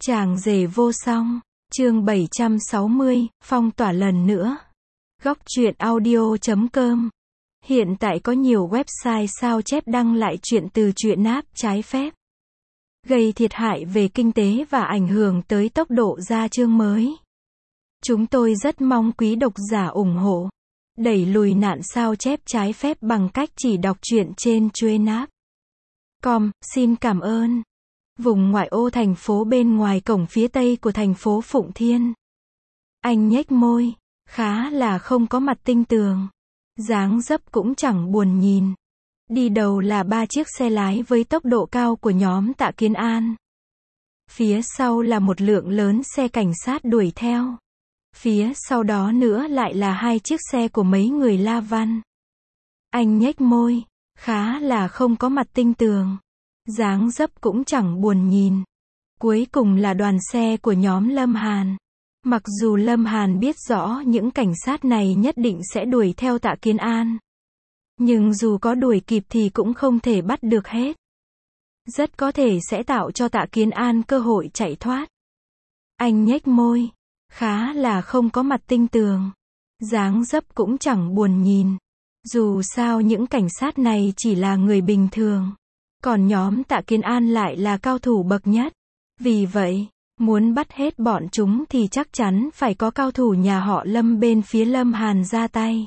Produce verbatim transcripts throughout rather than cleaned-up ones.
Chàng rể vô song, chương bảy trăm sáu mươi, phong tỏa lần nữa. Góc truyện audio chấm com. Hiện tại có nhiều website sao chép đăng lại chuyện từ truyện app trái phép, gây thiệt hại về kinh tế và ảnh hưởng tới tốc độ ra chương mới. Chúng tôi rất mong quý độc giả ủng hộ, đẩy lùi nạn sao chép trái phép bằng cách chỉ đọc truyện trên truyện app com. Xin cảm ơn. Vùng ngoại ô thành phố bên ngoài cổng phía tây của thành phố Phụng Thiên. Anh nhếch môi, khá là không có mặt tinh tường. Dáng dấp cũng chẳng buồn nhìn. Đi đầu là ba chiếc xe lái với tốc độ cao của nhóm Tạ Kiến An. Phía sau là một lượng lớn xe cảnh sát đuổi theo. Phía sau đó nữa lại là hai chiếc xe của mấy người La Văn. Anh nhếch môi, khá là không có mặt tinh tường. Dáng dấp cũng chẳng buồn nhìn. Cuối cùng là đoàn xe của nhóm Lâm Hàn. Mặc dù Lâm Hàn biết rõ những cảnh sát này nhất định sẽ đuổi theo Tạ Kiến An, nhưng dù có đuổi kịp thì cũng không thể bắt được hết. Rất có thể sẽ tạo cho Tạ Kiến An cơ hội chạy thoát. Anh nhếch môi, khá là không có mặt tinh tường. Dáng dấp cũng chẳng buồn nhìn. Dù sao những cảnh sát này chỉ là người bình thường, còn nhóm Tạ Kiến An lại là cao thủ bậc nhất. Vì vậy, muốn bắt hết bọn chúng thì chắc chắn phải có cao thủ nhà họ Lâm bên phía Lâm Hàn ra tay.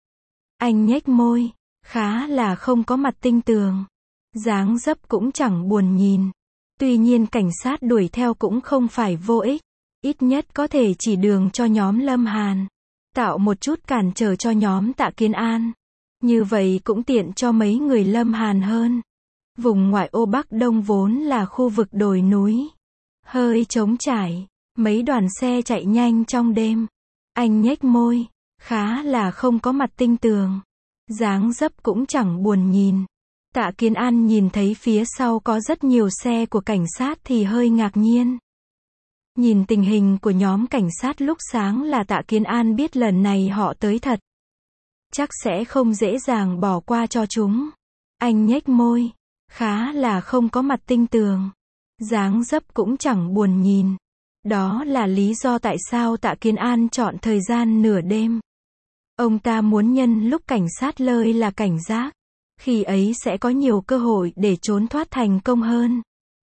Anh nhếch môi, khá là không có mặt tinh tường. Dáng dấp cũng chẳng buồn nhìn. Tuy nhiên cảnh sát đuổi theo cũng không phải vô ích. Ít nhất có thể chỉ đường cho nhóm Lâm Hàn, tạo một chút cản trở cho nhóm Tạ Kiến An. Như vậy cũng tiện cho mấy người Lâm Hàn hơn. Vùng ngoại ô Bắc Đông vốn là khu vực đồi núi, hơi trống trải, mấy đoàn xe chạy nhanh trong đêm. Anh nhếch môi, khá là không có mặt tinh tường. Dáng dấp cũng chẳng buồn nhìn. Tạ Kiến An nhìn thấy phía sau có rất nhiều xe của cảnh sát thì hơi ngạc nhiên. Nhìn tình hình của nhóm cảnh sát lúc sáng là Tạ Kiến An biết lần này họ tới thật, chắc sẽ không dễ dàng bỏ qua cho chúng. Anh nhếch môi, khá là không có mặt tinh tường. Dáng dấp cũng chẳng buồn nhìn. Đó là lý do tại sao Tạ Kiến An chọn thời gian nửa đêm. Ông ta muốn nhân lúc cảnh sát lơi là cảnh giác, khi ấy sẽ có nhiều cơ hội để trốn thoát thành công hơn.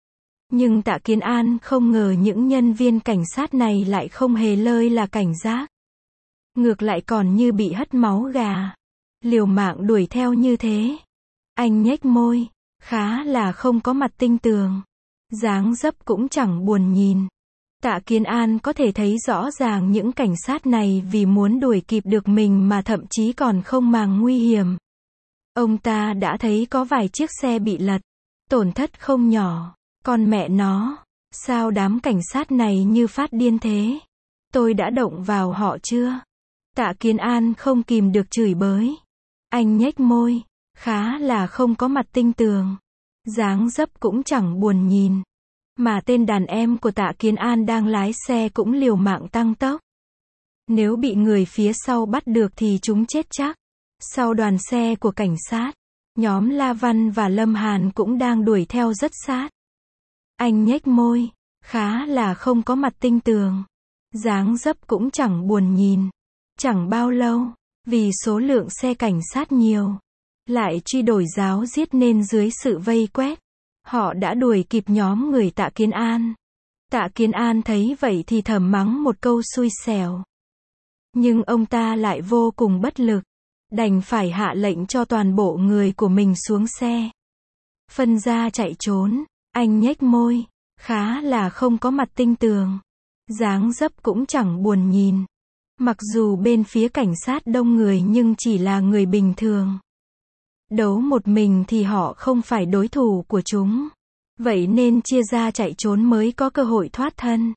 Nhưng Tạ Kiến An không ngờ những nhân viên cảnh sát này lại không hề lơi là cảnh giác. Ngược lại còn như bị hất máu gà, liều mạng đuổi theo như thế. Anh nhếch môi, khá là không có mặt tinh tường. Dáng dấp cũng chẳng buồn nhìn. Tạ Kiến An có thể thấy rõ ràng những cảnh sát này vì muốn đuổi kịp được mình mà thậm chí còn không màng nguy hiểm. Ông ta đã thấy có vài chiếc xe bị lật, tổn thất không nhỏ. Con mẹ nó, sao đám cảnh sát này như phát điên thế? Tôi đã động vào họ chưa? Tạ Kiến An không kìm được chửi bới. Anh nhếch môi, khá là không có mặt tinh tường. Dáng dấp cũng chẳng buồn nhìn. Mà tên đàn em của Tạ Kiến An đang lái xe cũng liều mạng tăng tốc. Nếu bị người phía sau bắt được thì chúng chết chắc. Sau đoàn xe của cảnh sát, nhóm La Văn và Lâm Hàn cũng đang đuổi theo rất sát. Anh nhếch môi, khá là không có mặt tinh tường. Dáng dấp cũng chẳng buồn nhìn. Chẳng bao lâu, vì số lượng xe cảnh sát nhiều, lại truy đuổi ráo riết nên dưới sự vây quét, họ đã đuổi kịp nhóm người Tạ Kiến An. Tạ Kiến An thấy vậy thì thầm mắng một câu xui xẻo. Nhưng ông ta lại vô cùng bất lực, đành phải hạ lệnh cho toàn bộ người của mình xuống xe, phân ra chạy trốn. Anh nhếch môi, khá là không có mặt tinh tường. Dáng dấp cũng chẳng buồn nhìn. Mặc dù bên phía cảnh sát đông người nhưng chỉ là người bình thường. Đấu một mình thì họ không phải đối thủ của chúng. Vậy nên chia ra chạy trốn mới có cơ hội thoát thân.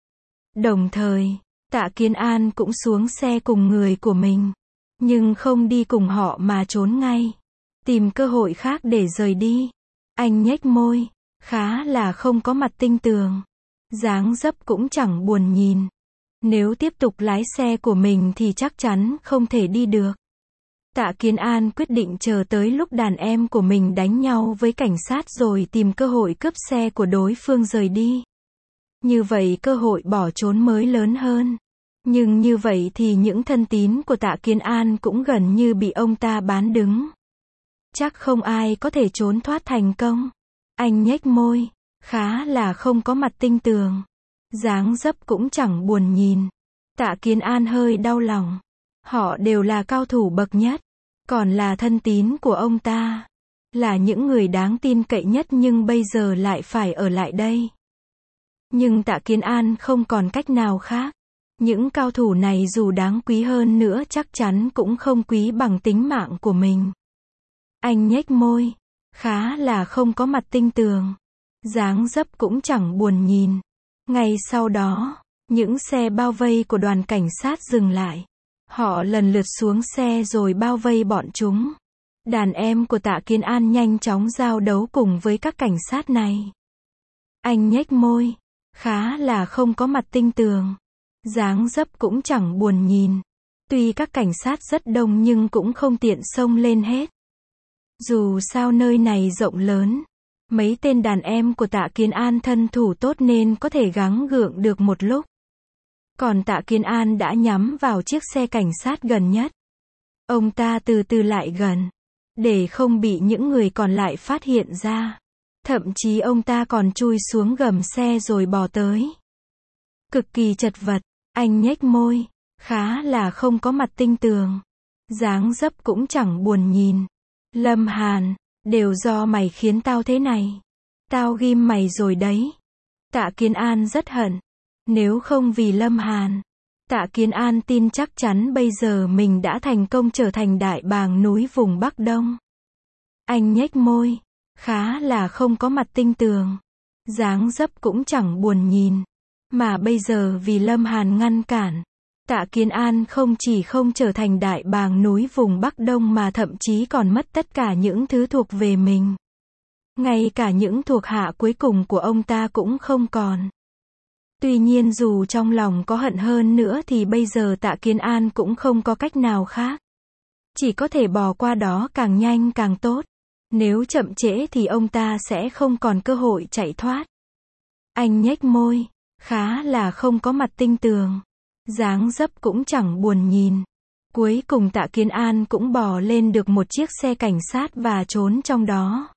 Đồng thời, Tạ Kiến An cũng xuống xe cùng người của mình. Nhưng không đi cùng họ mà trốn ngay, tìm cơ hội khác để rời đi. Anh nhếch môi, khá là không có mặt tinh tường. Dáng dấp cũng chẳng buồn nhìn. Nếu tiếp tục lái xe của mình thì chắc chắn không thể đi được. Tạ Kiến An quyết định chờ tới lúc đàn em của mình đánh nhau với cảnh sát rồi tìm cơ hội cướp xe của đối phương rời đi. Như vậy cơ hội bỏ trốn mới lớn hơn. Nhưng như vậy thì những thân tín của Tạ Kiến An cũng gần như bị ông ta bán đứng. Chắc không ai có thể trốn thoát thành công. Anh nhếch môi, khá là không có mặt tinh tường. Dáng dấp cũng chẳng buồn nhìn. Tạ Kiến An hơi đau lòng. Họ đều là cao thủ bậc nhất. Còn là thân tín của ông ta. Là những người đáng tin cậy nhất nhưng bây giờ lại phải ở lại đây. Nhưng Tạ Kiến An không còn cách nào khác. Những cao thủ này dù đáng quý hơn nữa chắc chắn cũng không quý bằng tính mạng của mình. Anh nhếch môi, khá là không có mặt tinh tường. Dáng dấp cũng chẳng buồn nhìn. Ngay sau đó, những xe bao vây của đoàn cảnh sát dừng lại. Họ lần lượt xuống xe rồi bao vây bọn chúng. Đàn em của Tạ Kiến An nhanh chóng giao đấu cùng với các cảnh sát này. Anh nhếch môi, khá là không có mặt tinh tường. Dáng dấp cũng chẳng buồn nhìn. Tuy các cảnh sát rất đông nhưng cũng không tiện xông lên hết. Dù sao nơi này rộng lớn. Mấy tên đàn em của Tạ Kiến An thân thủ tốt nên có thể gắng gượng được một lúc. Còn Tạ Kiến An đã nhắm vào chiếc xe cảnh sát gần nhất. Ông ta từ từ lại gần. Để không bị những người còn lại phát hiện ra. Thậm chí ông ta còn chui xuống gầm xe rồi bò tới. Cực kỳ chật vật. Anh nhếch môi, khá là không có mặt tinh tường. Dáng dấp cũng chẳng buồn nhìn. Lâm Hàn, đều do mày khiến tao thế này. Tao ghim mày rồi đấy. Tạ Kiến An rất hận. Nếu không vì Lâm Hàn, Tạ Kiến An tin chắc chắn bây giờ mình đã thành công trở thành đại bàng núi vùng Bắc Đông. Anh nhếch môi, khá là không có mặt tinh tường. Dáng dấp cũng chẳng buồn nhìn. Mà bây giờ vì Lâm Hàn ngăn cản, Tạ Kiến An không chỉ không trở thành đại bàng núi vùng Bắc Đông mà thậm chí còn mất tất cả những thứ thuộc về mình. Ngay cả những thuộc hạ cuối cùng của ông ta cũng không còn. Tuy nhiên dù trong lòng có hận hơn nữa thì bây giờ Tạ Kiến An cũng không có cách nào khác. Chỉ có thể bỏ qua đó càng nhanh càng tốt. Nếu chậm trễ thì ông ta sẽ không còn cơ hội chạy thoát. Anh nhếch môi, khá là không có mặt tinh tường. Dáng dấp cũng chẳng buồn nhìn. Cuối cùng Tạ Kiến An cũng bò lên được một chiếc xe cảnh sát và trốn trong đó.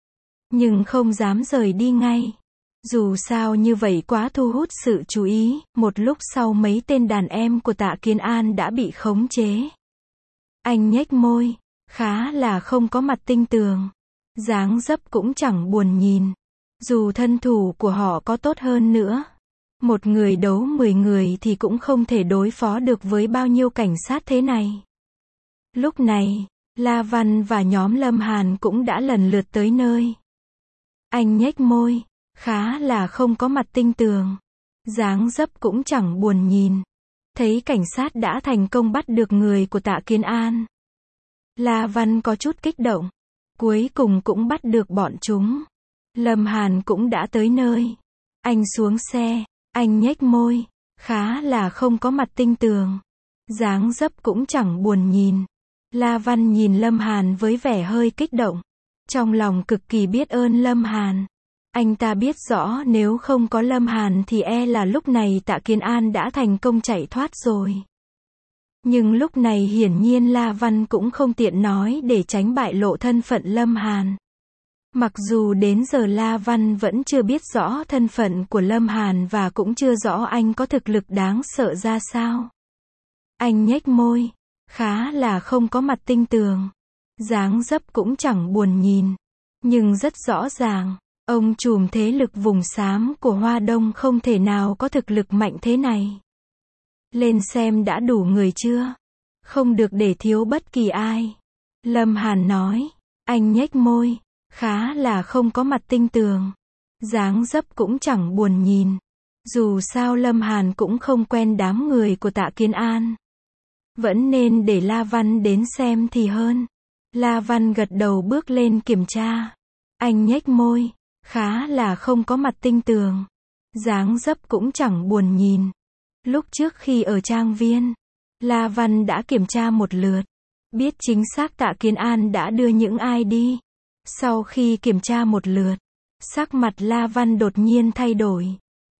Nhưng không dám rời đi ngay. Dù sao như vậy quá thu hút sự chú ý, một lúc sau mấy tên đàn em của Tạ Kiến An đã bị khống chế. Anh nhếch môi, khá là không có mặt tinh tường. Dáng dấp cũng chẳng buồn nhìn. Dù thân thủ của họ có tốt hơn nữa. Một người đấu mười người thì cũng không thể đối phó được với bao nhiêu cảnh sát thế này. Lúc này, La Văn và nhóm Lâm Hàn cũng đã lần lượt tới nơi. Anh nhếch môi, khá là không có mặt tinh tường. Dáng dấp cũng chẳng buồn nhìn. Thấy cảnh sát đã thành công bắt được người của Tạ Kiến An. La Văn có chút kích động. Cuối cùng cũng bắt được bọn chúng. Lâm Hàn cũng đã tới nơi. Anh xuống xe. Anh nhếch môi, khá là không có mặt tinh tường. Dáng dấp cũng chẳng buồn nhìn. La Văn nhìn Lâm Hàn với vẻ hơi kích động. Trong lòng cực kỳ biết ơn Lâm Hàn. Anh ta biết rõ nếu không có Lâm Hàn thì e là lúc này Tạ Kiến An đã thành công chạy thoát rồi. Nhưng lúc này hiển nhiên La Văn cũng không tiện nói để tránh bại lộ thân phận Lâm Hàn. Mặc dù đến giờ La Văn vẫn chưa biết rõ thân phận của Lâm Hàn và cũng chưa rõ anh có thực lực đáng sợ ra sao. Anh nhếch môi, khá là không có mặt tinh tường. Dáng dấp cũng chẳng buồn nhìn. Nhưng rất rõ ràng, ông trùm thế lực vùng xám của Hoa Đông không thể nào có thực lực mạnh thế này. Lên xem đã đủ người chưa? Không được để thiếu bất kỳ ai. Lâm Hàn nói, anh nhếch môi. Khá là không có mặt tinh tường. Dáng dấp cũng chẳng buồn nhìn. Dù sao Lâm Hàn cũng không quen đám người của Tạ Kiến An. Vẫn nên để La Văn đến xem thì hơn. La Văn gật đầu bước lên kiểm tra. Anh nhếch môi. Khá là không có mặt tinh tường. Dáng dấp cũng chẳng buồn nhìn. Lúc trước khi ở trang viên, La Văn đã kiểm tra một lượt. Biết chính xác Tạ Kiến An đã đưa những ai đi. Sau khi kiểm tra một lượt, sắc mặt La Văn đột nhiên thay đổi.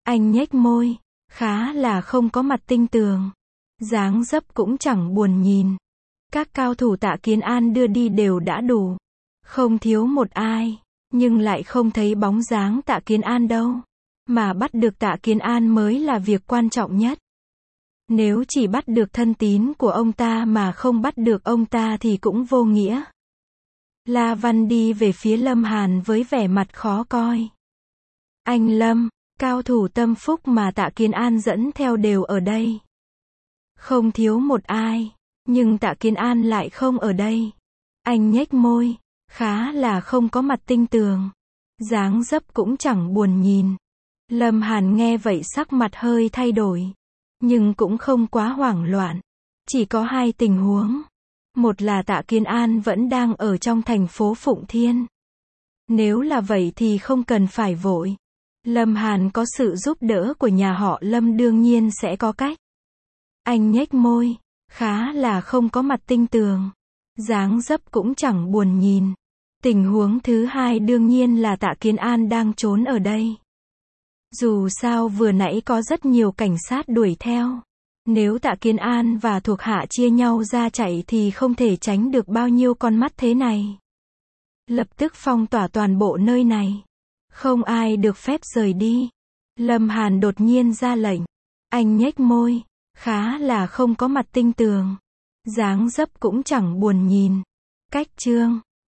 Anh nhếch môi, khá là không có mặt tinh tường. Dáng dấp cũng chẳng buồn nhìn. Các cao thủ Tạ Kiến An đưa đi đều đã đủ. Không thiếu một ai. Nhưng lại không thấy bóng dáng Tạ Kiến An đâu. Mà bắt được Tạ Kiến An mới là việc quan trọng nhất. Nếu chỉ bắt được thân tín của ông ta mà không bắt được ông ta thì cũng vô nghĩa. La Văn đi về phía Lâm Hàn với vẻ mặt khó coi. Anh Lâm, cao thủ tâm phúc mà Tạ Kiến An dẫn theo đều ở đây. Không thiếu một ai. Nhưng Tạ Kiến An lại không ở đây. Anh nhếch môi, khá là không có mặt tinh tường. Dáng dấp cũng chẳng buồn nhìn. Lâm Hàn nghe vậy sắc mặt hơi thay đổi. Nhưng cũng không quá hoảng loạn. Chỉ có hai tình huống. Một là Tạ Kiến An vẫn đang ở trong thành phố Phụng Thiên. Nếu là vậy thì không cần phải vội. Lâm Hàn có sự giúp đỡ của nhà họ Lâm đương nhiên sẽ có cách. Anh nhếch môi, khá là không có mặt tinh tường. Dáng dấp cũng chẳng buồn nhìn. Tình huống thứ hai đương nhiên là Tạ Kiến An đang trốn ở đây. Dù sao vừa nãy có rất nhiều cảnh sát đuổi theo. Nếu Tạ Kiến An và thuộc hạ chia nhau ra chạy thì không thể tránh được bao nhiêu con mắt thế này. Lập tức phong tỏa toàn bộ nơi này. Không ai được phép rời đi. Lâm Hàn đột nhiên ra lệnh. Anh nhếch môi, khá là không có mặt tinh tường. Dáng dấp cũng chẳng buồn nhìn. Cách chương